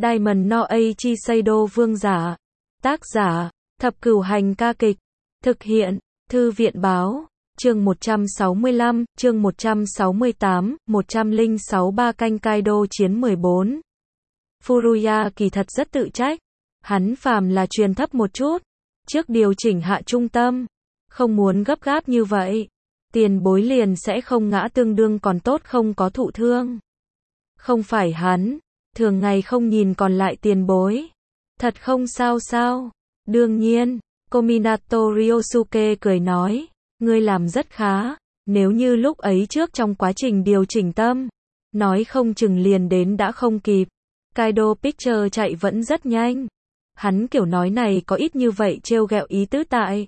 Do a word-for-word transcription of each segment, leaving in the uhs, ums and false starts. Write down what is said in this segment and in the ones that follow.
Diamond no Eiichi Seido vương giả. Tác giả, Thập Cửu Hành ca kịch. Thực hiện, Thư viện báo. Chương một trăm sáu mươi lăm, chương một trăm sáu mươi tám, một trăm lẻ sáu ba canh Kaido chiến mười bốn. Furuya kỳ thật rất tự trách. Hắn phàm là truyền thấp một chút. Trước điều chỉnh hạ trung tâm. Không muốn gấp gáp như vậy. Tiền bối liền sẽ không ngã tương đương còn tốt không có thụ thương. Không phải hắn. Thường ngày không nhìn còn lại tiền bối. Thật không sao sao. Đương nhiên. Kominato Ryosuke cười nói. Ngươi làm rất khá. Nếu như lúc ấy trước trong quá trình điều chỉnh tâm. Nói không chừng liền đến đã không kịp. Kaido Picture chạy vẫn rất nhanh. Hắn kiểu nói này có ít như vậy trêu ghẹo ý tứ tại.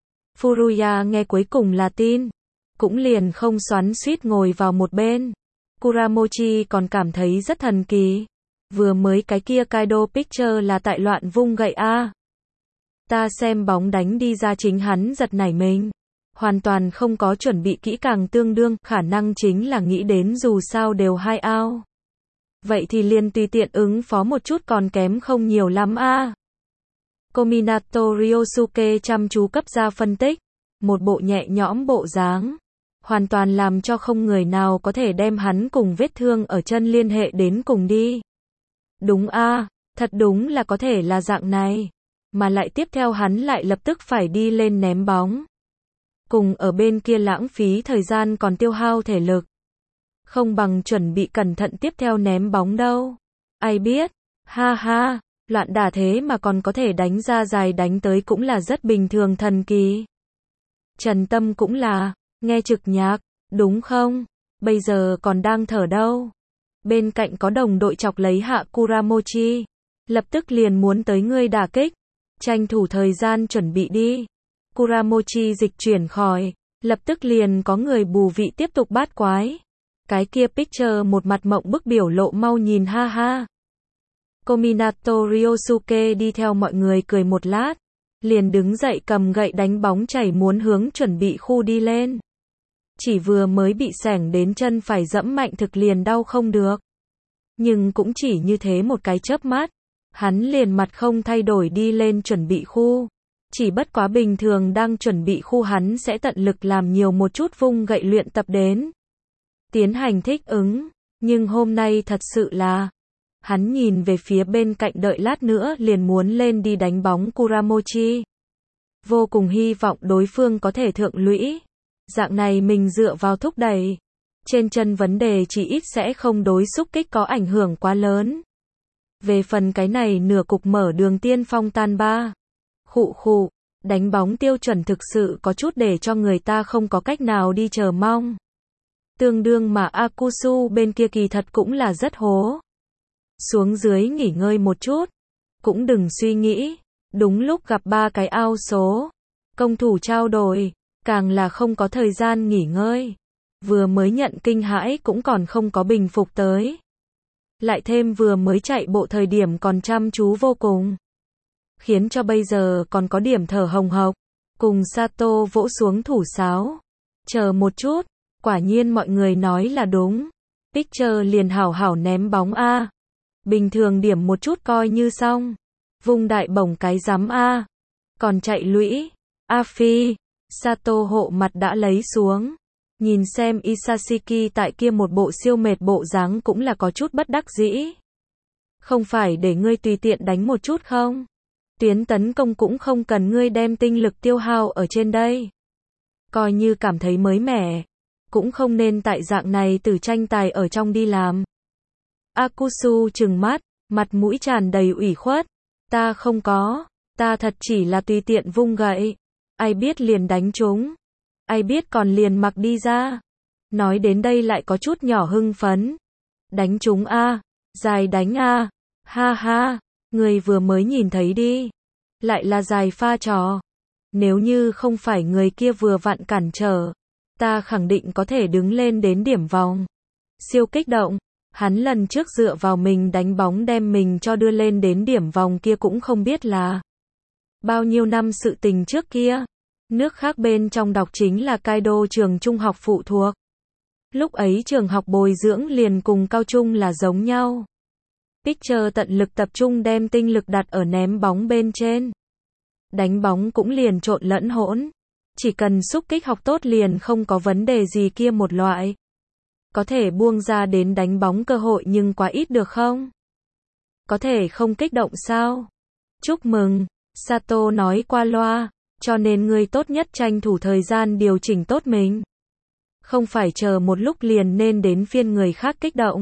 Furuya nghe cuối cùng là tin. Cũng liền không xoắn xuýt ngồi vào một bên. Kuramochi còn cảm thấy rất thần kỳ. Vừa mới cái kia Kaido Picture là tại loạn vung gậy a. Ta xem bóng đánh đi ra chính hắn giật nảy mình. Hoàn toàn không có chuẩn bị kỹ càng tương đương, khả năng chính là nghĩ đến dù sao đều hai ao. Vậy thì liền tùy tiện ứng phó một chút còn kém không nhiều lắm a. Kominato Ryosuke chăm chú cấp ra phân tích. Một bộ nhẹ nhõm bộ dáng. Hoàn toàn làm cho không người nào có thể đem hắn cùng vết thương ở chân liên hệ đến cùng đi. Đúng a, thật đúng là có thể là dạng này. Mà lại tiếp theo hắn lại lập tức phải đi lên ném bóng. Cùng ở bên kia lãng phí thời gian còn tiêu hao thể lực. Không bằng chuẩn bị cẩn thận tiếp theo ném bóng đâu. Ai biết, ha ha, loạn đả thế mà còn có thể đánh ra dài đánh tới cũng là rất bình thường thần kỳ. Trần Tâm cũng là, nghe trực nhạc, đúng không? Bây giờ còn đang thở đâu. Bên cạnh có đồng đội chọc lấy hạ Kuramochi. Lập tức liền muốn tới ngươi đả kích. Tranh thủ thời gian chuẩn bị đi. Kuramochi dịch chuyển khỏi. Lập tức liền có người bù vị tiếp tục bát quái. Cái kia Picture một mặt mộng bức biểu lộ mau nhìn ha ha. Kominato Ryosuke đi theo mọi người cười một lát. Liền đứng dậy cầm gậy đánh bóng chảy muốn hướng chuẩn bị khu đi lên. Chỉ vừa mới bị xẻng đến chân phải dẫm mạnh thực liền đau không được. Nhưng cũng chỉ như thế một cái chớp mắt. Hắn liền mặt không thay đổi đi lên chuẩn bị khu. Chỉ bất quá bình thường đang chuẩn bị khu hắn sẽ tận lực làm nhiều một chút vung gậy luyện tập đến. Tiến hành thích ứng. Nhưng hôm nay thật sự là. Hắn nhìn về phía bên cạnh đợi lát nữa liền muốn lên đi đánh bóng Kuramochi. Vô cùng hy vọng đối phương có thể thượng lũy. Dạng này mình dựa vào thúc đẩy. Trên chân vấn đề chỉ ít sẽ không đối xúc kích có ảnh hưởng quá lớn. Về phần cái này nửa cục mở đường tiên phong tan ba. Khụ khụ, đánh bóng tiêu chuẩn thực sự có chút để cho người ta không có cách nào đi chờ mong. Tương đương mà Akusu bên kia kỳ thật cũng là rất hố. Xuống dưới nghỉ ngơi một chút. Cũng đừng suy nghĩ. Đúng lúc gặp ba cái ao số. Công thủ trao đổi. Càng là không có thời gian nghỉ ngơi. Vừa mới nhận kinh hãi cũng còn không có bình phục tới. Lại thêm vừa mới chạy bộ thời điểm còn chăm chú vô cùng. Khiến cho bây giờ còn có điểm thở hồng hộc. Cùng Sato vỗ xuống thủ sáo. Chờ một chút. Quả nhiên mọi người nói là đúng. Picture liền hảo hảo ném bóng A. Bình thường điểm một chút coi như xong. Vung đại bổng cái rắm A. Còn chạy lũy. A phi. Sato hộ mặt đã lấy xuống. Nhìn xem Isashiki tại kia một bộ siêu mệt bộ dáng cũng là có chút bất đắc dĩ. Không phải để ngươi tùy tiện đánh một chút không? Tuyến tấn công cũng không cần ngươi đem tinh lực tiêu hao ở trên đây. Coi như cảm thấy mới mẻ. Cũng không nên tại dạng này từ tranh tài ở trong đi làm. Akusu trừng mắt, mặt mũi tràn đầy ủy khuất. Ta không có, ta thật chỉ là tùy tiện vung gậy. Ai biết liền đánh trúng. Ai biết còn liền mặc đi ra. Nói đến đây lại có chút nhỏ hưng phấn. Đánh trúng a, dài đánh a. Ha ha, người vừa mới nhìn thấy đi. Lại là dài pha trò. Nếu như không phải người kia vừa vặn cản trở, ta khẳng định có thể đứng lên đến điểm vòng. Siêu kích động. Hắn lần trước dựa vào mình đánh bóng đem mình cho đưa lên đến điểm vòng kia cũng không biết là bao nhiêu năm sự tình trước kia. Nước khác bên trong đọc chính là Kaido trường trung học phụ thuộc. Lúc ấy trường học bồi dưỡng liền cùng cao trung là giống nhau. Picture tận lực tập trung đem tinh lực đặt ở ném bóng bên trên. Đánh bóng cũng liền trộn lẫn hỗn. Chỉ cần xúc kích học tốt liền không có vấn đề gì kia một loại. Có thể buông ra đến đánh bóng cơ hội nhưng quá ít được không? Có thể không kích động sao? Chúc mừng, Sato nói qua loa, cho nên ngươi tốt nhất tranh thủ thời gian điều chỉnh tốt mình. Không phải chờ một lúc liền nên đến phiên người khác kích động.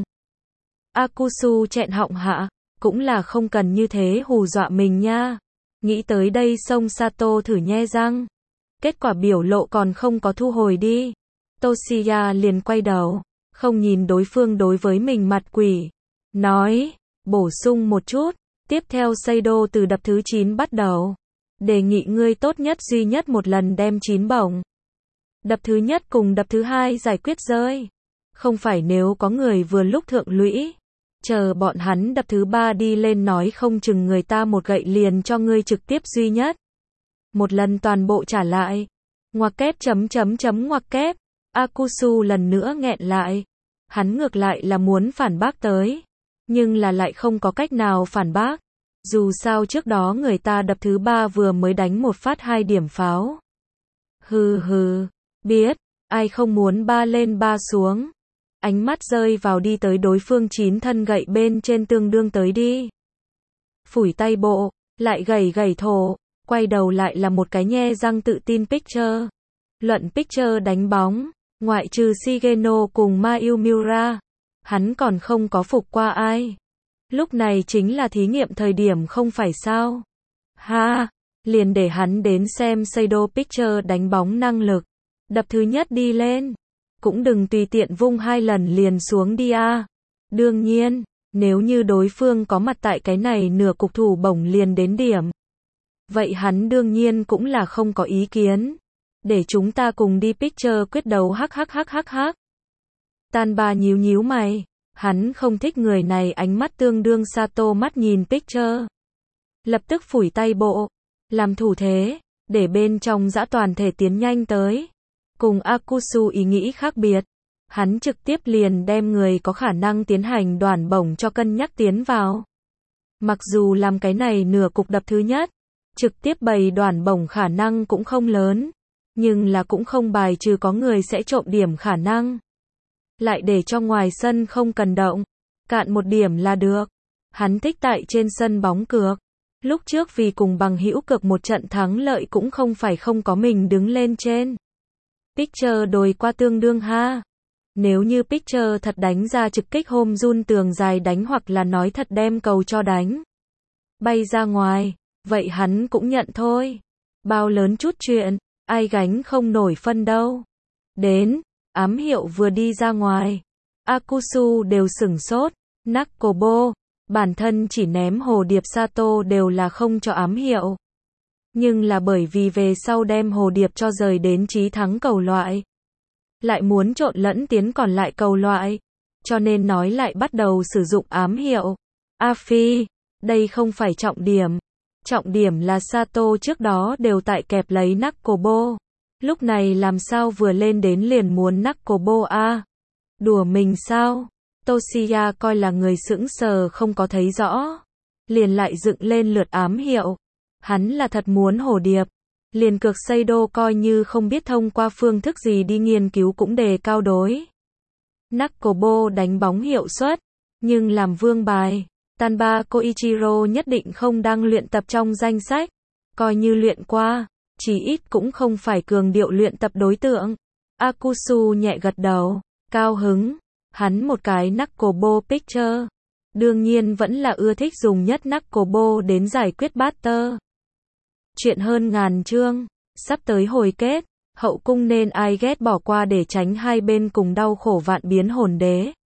Akusu chẹn họng hạ, cũng là không cần như thế hù dọa mình nha. Nghĩ tới đây xông Sato thử nhe răng. Kết quả biểu lộ còn không có thu hồi đi. Toshiya liền quay đầu, không nhìn đối phương đối với mình mặt quỷ. Nói, bổ sung một chút, tiếp theo Seido từ đập thứ chín bắt đầu. Đề nghị ngươi tốt nhất duy nhất một lần đem chín bổng. Đập thứ nhất cùng đập thứ hai giải quyết rơi. Không phải nếu có người vừa lúc thượng lũy. Chờ bọn hắn đập thứ ba đi lên nói không chừng người ta một gậy liền cho ngươi trực tiếp duy nhất. Một lần toàn bộ trả lại. Ngoặc kép chấm chấm chấm ngoặc kép. Akusu lần nữa nghẹn lại. Hắn ngược lại là muốn phản bác tới. Nhưng là lại không có cách nào phản bác. Dù sao trước đó người ta đập thứ ba vừa mới đánh một phát hai điểm pháo. Hừ hừ, biết, ai không muốn ba lên ba xuống. Ánh mắt rơi vào đi tới đối phương chín thân gậy bên trên tương đương tới đi. Phủi tay bộ, lại gầy gầy thổ, quay đầu lại là một cái nhe răng tự tin Picture. Luận Picture đánh bóng, ngoại trừ Shigeno cùng Mayu Miura, hắn còn không có phục qua ai. Lúc này chính là thí nghiệm thời điểm không phải sao. Ha, liền để hắn đến xem Seido Picture đánh bóng năng lực. Đập thứ nhất đi lên. Cũng đừng tùy tiện vung hai lần liền xuống đi a. Đương nhiên, nếu như đối phương có mặt tại cái này nửa cục thủ bổng liền đến điểm. Vậy hắn đương nhiên cũng là không có ý kiến. Để chúng ta cùng đi Picture quyết đấu hắc hắc hắc hắc hắc. Tanba nhíu nhíu mày. Hắn không thích người này ánh mắt tương đương Sato mắt nhìn Picture. Lập tức phủi tay bộ. Làm thủ thế. Để bên trong dã toàn thể tiến nhanh tới. Cùng Akusu ý nghĩ khác biệt. Hắn trực tiếp liền đem người có khả năng tiến hành đoản bổng cho cân nhắc tiến vào. Mặc dù làm cái này nửa cục đập thứ nhất. Trực tiếp bày đoản bổng khả năng cũng không lớn. Nhưng là cũng không bài trừ có người sẽ trộm điểm khả năng. Lại để cho ngoài sân không cần động. Cạn một điểm là được. Hắn thích tại trên sân bóng cược. Lúc trước vì cùng bằng hữu cược một trận thắng lợi cũng không phải không có mình đứng lên trên. Picture đồi qua tương đương ha. Nếu như Picture thật đánh ra trực kích hôm run tường dài đánh hoặc là nói thật đem cầu cho đánh. Bay ra ngoài. Vậy hắn cũng nhận thôi. Bao lớn chút chuyện. Ai gánh không nổi phân đâu. Đến. Ám hiệu vừa đi ra ngoài. Akusu đều sửng sốt. Nakobo. Bản thân chỉ ném hồ điệp Sato đều là không cho ám hiệu. Nhưng là bởi vì về sau đem hồ điệp cho rời đến chí thắng cầu loại. Lại muốn trộn lẫn tiến còn lại cầu loại. Cho nên nói lại bắt đầu sử dụng ám hiệu. A phi. Đây không phải trọng điểm. Trọng điểm là Sato trước đó đều tại kẹp lấy Nakobo. Lúc này làm sao vừa lên đến liền muốn Nakobo a? Đùa mình sao? Toshiya coi là người sững sờ không có thấy rõ. Liền lại dựng lên lượt ám hiệu. Hắn là thật muốn hồ điệp. Liền cược Seido coi như không biết thông qua phương thức gì đi nghiên cứu cũng đề cao đối. Nakobo đánh bóng hiệu suất. Nhưng làm vương bài. Tanba Koichiro nhất định không đang luyện tập trong danh sách. Coi như luyện qua. Chỉ ít cũng không phải cường điệu luyện tập đối tượng. Akusu nhẹ gật đầu. Cao hứng. Hắn một cái Nakobo Picture. Đương nhiên vẫn là ưa thích dùng nhất Nakobo đến giải quyết batter. Chuyện hơn ngàn chương. Sắp tới hồi kết. Hậu cung nên ai ghét bỏ qua để tránh hai bên cùng đau khổ vạn biến hồn đế.